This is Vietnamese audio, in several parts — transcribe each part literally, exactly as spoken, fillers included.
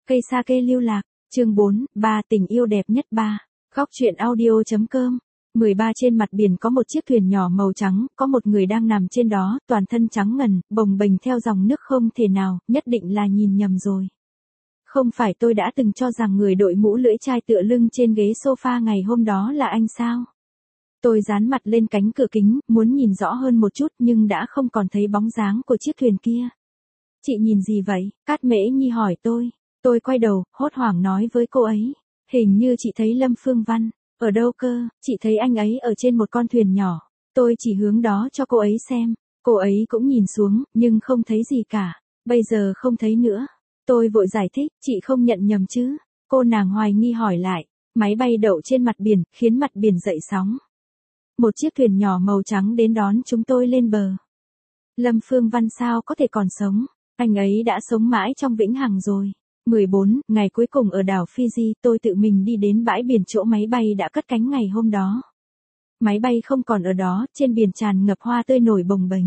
Cây sake lưu lạc, chương bốn, ba tình yêu đẹp nhất ba. Góc truyện audio.com. mười ba Trên mặt biển có một chiếc thuyền nhỏ màu trắng, có một người đang nằm trên đó, toàn thân trắng ngần, bồng bềnh theo dòng nước không thể nào, nhất định là nhìn nhầm rồi. Không phải tôi đã từng cho rằng người đội mũ lưỡi chai tựa lưng trên ghế sofa ngày hôm đó là anh sao? Tôi dán mặt lên cánh cửa kính, muốn nhìn rõ hơn một chút nhưng đã không còn thấy bóng dáng của chiếc thuyền kia. Chị nhìn gì vậy? Cát Mễ Nhi hỏi tôi. Tôi quay đầu, hốt hoảng nói với cô ấy. Hình như chị thấy Lâm Phương Văn. Ở đâu cơ? Chị thấy anh ấy ở trên một con thuyền nhỏ. Tôi chỉ hướng đó cho cô ấy xem. Cô ấy cũng nhìn xuống, nhưng không thấy gì cả. Bây giờ không thấy nữa. Tôi vội giải thích, chị không nhận nhầm chứ? Cô nàng hoài nghi hỏi lại. Máy bay đậu trên mặt biển, khiến mặt biển dậy sóng. Một chiếc thuyền nhỏ màu trắng đến đón chúng tôi lên bờ. Lâm Phương Văn sao có thể còn sống? Anh ấy đã sống mãi trong vĩnh hằng rồi. mười bốn, ngày cuối cùng ở đảo Fiji, tôi tự mình đi đến bãi biển chỗ máy bay đã cất cánh ngày hôm đó. Máy bay không còn ở đó, trên biển tràn ngập hoa tươi nổi bồng bềnh.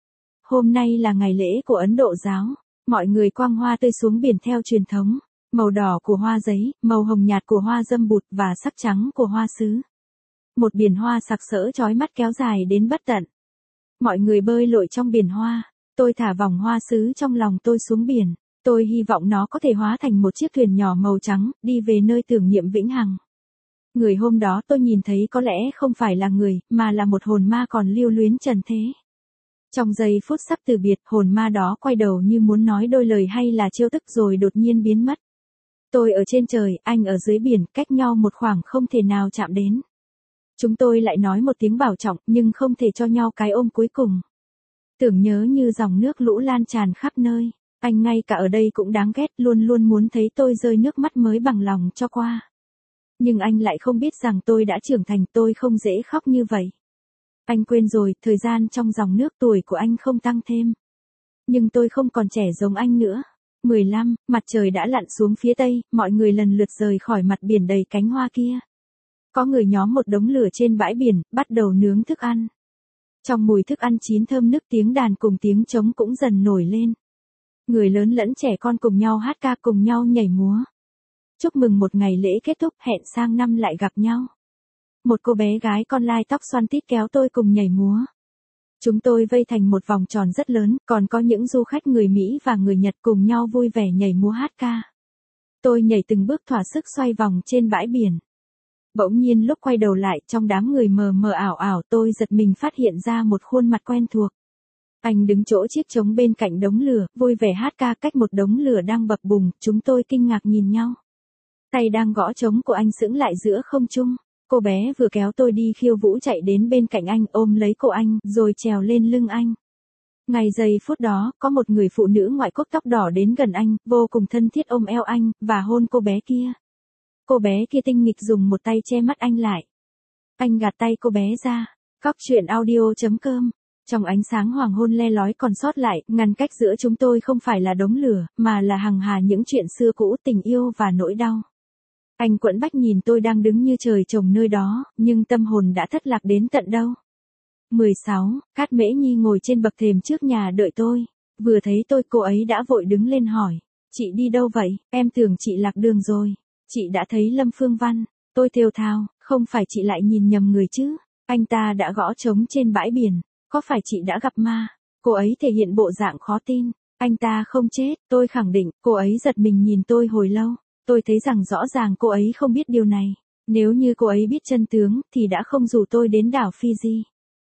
Hôm nay là ngày lễ của Ấn Độ giáo. Mọi người quăng hoa tươi xuống biển theo truyền thống. Màu đỏ của hoa giấy, màu hồng nhạt của hoa dâm bụt và sắc trắng của hoa sứ. Một biển hoa sặc sỡ chói mắt kéo dài đến bất tận. Mọi người bơi lội trong biển hoa. Tôi thả vòng hoa sứ trong lòng tôi xuống biển. Tôi hy vọng nó có thể hóa thành một chiếc thuyền nhỏ màu trắng, đi về nơi tưởng niệm vĩnh hằng. Người hôm đó tôi nhìn thấy có lẽ không phải là người, mà là một hồn ma còn lưu luyến trần thế. Trong giây phút sắp từ biệt, hồn ma đó quay đầu như muốn nói đôi lời hay là trêu tức rồi đột nhiên biến mất. Tôi ở trên trời, anh ở dưới biển, cách nhau một khoảng không thể nào chạm đến. Chúng tôi lại nói một tiếng bảo trọng, nhưng không thể cho nhau cái ôm cuối cùng. Tưởng nhớ như dòng nước lũ lan tràn khắp nơi. Anh ngay cả ở đây cũng đáng ghét, luôn luôn muốn thấy tôi rơi nước mắt mới bằng lòng cho qua. Nhưng anh lại không biết rằng tôi đã trưởng thành, tôi không dễ khóc như vậy. Anh quên rồi, thời gian trong dòng nước tuổi của anh không tăng thêm. Nhưng tôi không còn trẻ giống anh nữa. mười lăm, mặt trời đã lặn xuống phía tây, mọi người lần lượt rời khỏi mặt biển đầy cánh hoa kia. Có người nhóm một đống lửa trên bãi biển, bắt đầu nướng thức ăn. Trong mùi thức ăn chín thơm nức, tiếng đàn cùng tiếng trống cũng dần nổi lên. Người lớn lẫn trẻ con cùng nhau hát ca, cùng nhau nhảy múa. Chúc mừng một ngày lễ kết thúc, hẹn sang năm lại gặp nhau. Một cô bé gái con lai tóc xoăn tít kéo tôi cùng nhảy múa. Chúng tôi vây thành một vòng tròn rất lớn, còn có những du khách người Mỹ và người Nhật cùng nhau vui vẻ nhảy múa hát ca. Tôi nhảy từng bước thỏa sức xoay vòng trên bãi biển. Bỗng nhiên lúc quay đầu lại, trong đám người mờ mờ ảo ảo, tôi giật mình phát hiện ra một khuôn mặt quen thuộc. Anh đứng chỗ chiếc trống bên cạnh đống lửa, vui vẻ hát ca cách một đống lửa đang bập bùng, chúng tôi kinh ngạc nhìn nhau. Tay đang gõ trống của anh sững lại giữa không trung. Cô bé vừa kéo tôi đi khiêu vũ chạy đến bên cạnh anh, ôm lấy cổ anh, rồi trèo lên lưng anh. Ngay giây phút đó, có một người phụ nữ ngoại quốc tóc đỏ đến gần anh, vô cùng thân thiết ôm eo anh, và hôn cô bé kia. Cô bé kia tinh nghịch dùng một tay che mắt anh lại. Anh gạt tay cô bé ra. Góc truyện audio.com. Trong ánh sáng hoàng hôn le lói còn sót lại, ngăn cách giữa chúng tôi không phải là đống lửa, mà là hằng hà những chuyện xưa cũ, tình yêu và nỗi đau. Anh quẫn bách nhìn tôi đang đứng như trời trồng nơi đó, nhưng tâm hồn đã thất lạc đến tận đâu. mười sáu, Cát Mễ Nhi ngồi trên bậc thềm trước nhà đợi tôi. Vừa thấy tôi, cô ấy đã vội đứng lên hỏi. Chị đi đâu vậy? Em tưởng chị lạc đường rồi. Chị đã thấy Lâm Phương Văn. Tôi thều thào, không phải chị lại nhìn nhầm người chứ? Anh ta đã gõ trống trên bãi biển. Có phải chị đã gặp ma? Cô ấy thể hiện bộ dạng khó tin. Anh ta không chết, tôi khẳng định. Cô ấy giật mình nhìn tôi hồi lâu. Tôi thấy rằng rõ ràng cô ấy không biết điều này. Nếu như cô ấy biết chân tướng, thì đã không rủ tôi đến đảo Fiji.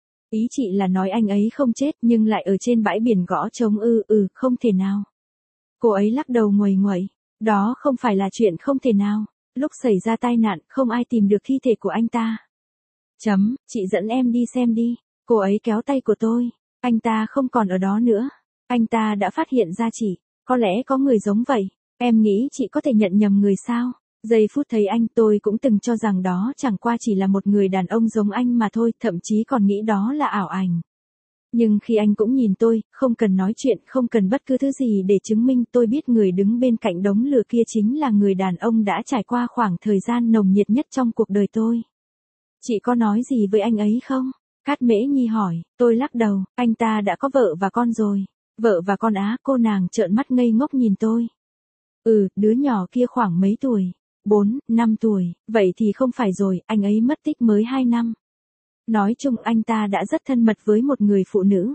Ý chị là nói anh ấy không chết nhưng lại ở trên bãi biển gõ trống ư? Ừ, không thể nào. Cô ấy lắc đầu nguầy nguậy. Đó không phải là chuyện không thể nào. Lúc xảy ra tai nạn, không ai tìm được thi thể của anh ta. Chấm, chị dẫn em đi xem đi. Cô ấy kéo tay của tôi. Anh ta không còn ở đó nữa. Anh ta đã phát hiện ra chị. Có lẽ có người giống vậy. Em nghĩ chị có thể nhận nhầm người sao? Giây phút thấy anh, tôi cũng từng cho rằng đó chẳng qua chỉ là một người đàn ông giống anh mà thôi, thậm chí còn nghĩ đó là ảo ảnh. Nhưng khi anh cũng nhìn tôi, không cần nói chuyện, không cần bất cứ thứ gì để chứng minh, tôi biết người đứng bên cạnh đống lửa kia chính là người đàn ông đã trải qua khoảng thời gian nồng nhiệt nhất trong cuộc đời tôi. Chị có nói gì với anh ấy không? Cát Mễ Nhi hỏi. Tôi lắc đầu. Anh ta đã có vợ và con rồi. Vợ và con á? Cô nàng trợn mắt ngây ngốc nhìn tôi. Ừ, đứa nhỏ kia khoảng mấy tuổi? bốn, năm tuổi, vậy thì không phải rồi, anh ấy mất tích mới hai năm. Nói chung anh ta đã rất thân mật với một người phụ nữ.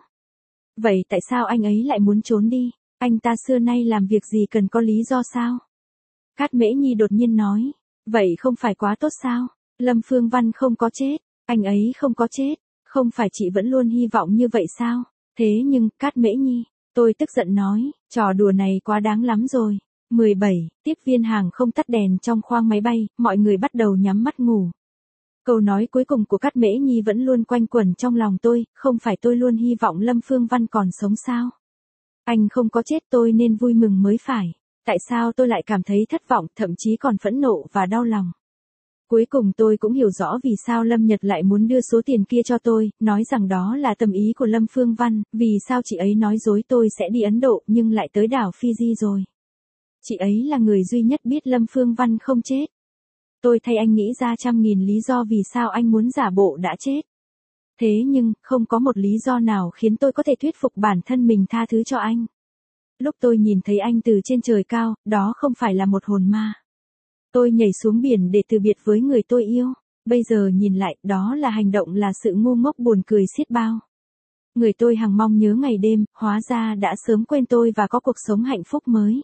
Vậy tại sao anh ấy lại muốn trốn đi? Anh ta xưa nay làm việc gì cần có lý do sao? Cát Mễ Nhi đột nhiên nói. Vậy không phải quá tốt sao? Lâm Phương Văn không có chết. Anh ấy không có chết. Không phải chị vẫn luôn hy vọng như vậy sao? Thế nhưng, Cát Mễ Nhi, tôi tức giận nói, trò đùa này quá đáng lắm rồi. mười bảy, tiếp viên hàng không tắt đèn trong khoang máy bay, mọi người bắt đầu nhắm mắt ngủ. Câu nói cuối cùng của Cát Mễ Nhi vẫn luôn quanh quẩn trong lòng tôi, không phải tôi luôn hy vọng Lâm Phương Văn còn sống sao? Anh không có chết tôi nên vui mừng mới phải. Tại sao tôi lại cảm thấy thất vọng, thậm chí còn phẫn nộ và đau lòng? Cuối cùng tôi cũng hiểu rõ vì sao Lâm Nhật lại muốn đưa số tiền kia cho tôi, nói rằng đó là tâm ý của Lâm Phương Văn, vì sao chị ấy nói dối tôi sẽ đi Ấn Độ nhưng lại tới đảo Fiji rồi. Chị ấy là người duy nhất biết Lâm Phương Văn không chết. Tôi thay anh nghĩ ra trăm nghìn lý do vì sao anh muốn giả bộ đã chết. Thế nhưng, không có một lý do nào khiến tôi có thể thuyết phục bản thân mình tha thứ cho anh. Lúc tôi nhìn thấy anh từ trên trời cao, đó không phải là một hồn ma. Tôi nhảy xuống biển để từ biệt với người tôi yêu. Bây giờ nhìn lại, đó là hành động là sự ngu ngốc buồn cười xiết bao. Người tôi hằng mong nhớ ngày đêm, hóa ra đã sớm quên tôi và có cuộc sống hạnh phúc mới.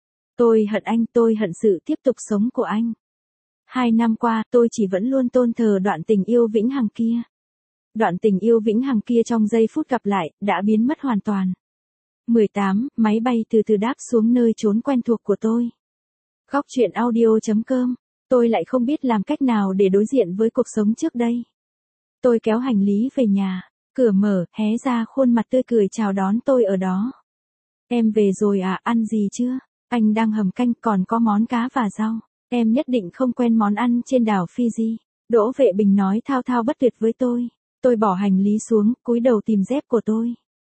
Tôi hận anh, tôi hận sự tiếp tục sống của anh. Hai năm qua, tôi chỉ vẫn luôn tôn thờ đoạn tình yêu vĩnh hằng kia. Đoạn tình yêu vĩnh hằng kia trong giây phút gặp lại, đã biến mất hoàn toàn. mười tám, máy bay từ từ đáp xuống nơi trốn quen thuộc của tôi. Góc truyện audio chấm com, tôi lại không biết làm cách nào để đối diện với cuộc sống trước đây. Tôi kéo hành lý về nhà, cửa mở, hé ra khuôn mặt tươi cười chào đón tôi ở đó. Em về rồi à, ăn gì chưa? Anh đang hầm canh, còn có món cá và rau. Em nhất định không quen món ăn trên đảo Fiji. Đỗ Vệ Bình nói thao thao bất tuyệt với tôi. Tôi bỏ hành lý xuống, cúi đầu tìm dép của tôi.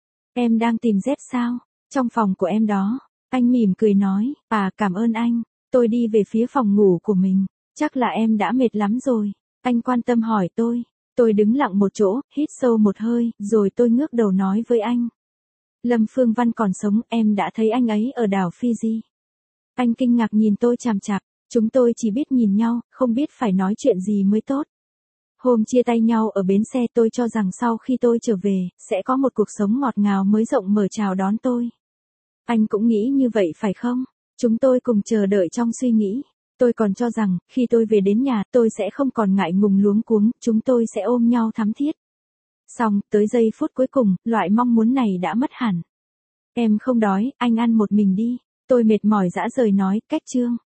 Em đang tìm dép sao? Trong phòng của em đó. Anh mỉm cười nói, à cảm ơn anh. Tôi đi về phía phòng ngủ của mình. Chắc là em đã mệt lắm rồi. Anh quan tâm hỏi tôi. Tôi đứng lặng một chỗ, hít sâu một hơi, rồi tôi ngước đầu nói với anh. Lâm Phương Văn còn sống, em đã thấy anh ấy ở đảo Fiji. Anh kinh ngạc nhìn tôi chằm chằm. Chúng tôi chỉ biết nhìn nhau, không biết phải nói chuyện gì mới tốt. Hôm chia tay nhau ở bến xe tôi cho rằng sau khi tôi trở về, sẽ có một cuộc sống ngọt ngào mới rộng mở chào đón tôi. Anh cũng nghĩ như vậy phải không? Chúng tôi cùng chờ đợi trong suy nghĩ. Tôi còn cho rằng, khi tôi về đến nhà, tôi sẽ không còn ngại ngùng luống cuống, chúng tôi sẽ ôm nhau thắm thiết. Xong, tới giây phút cuối cùng, loại mong muốn này đã mất hẳn. Em không đói, anh ăn một mình đi. Tôi mệt mỏi rã rời nói, cách chương.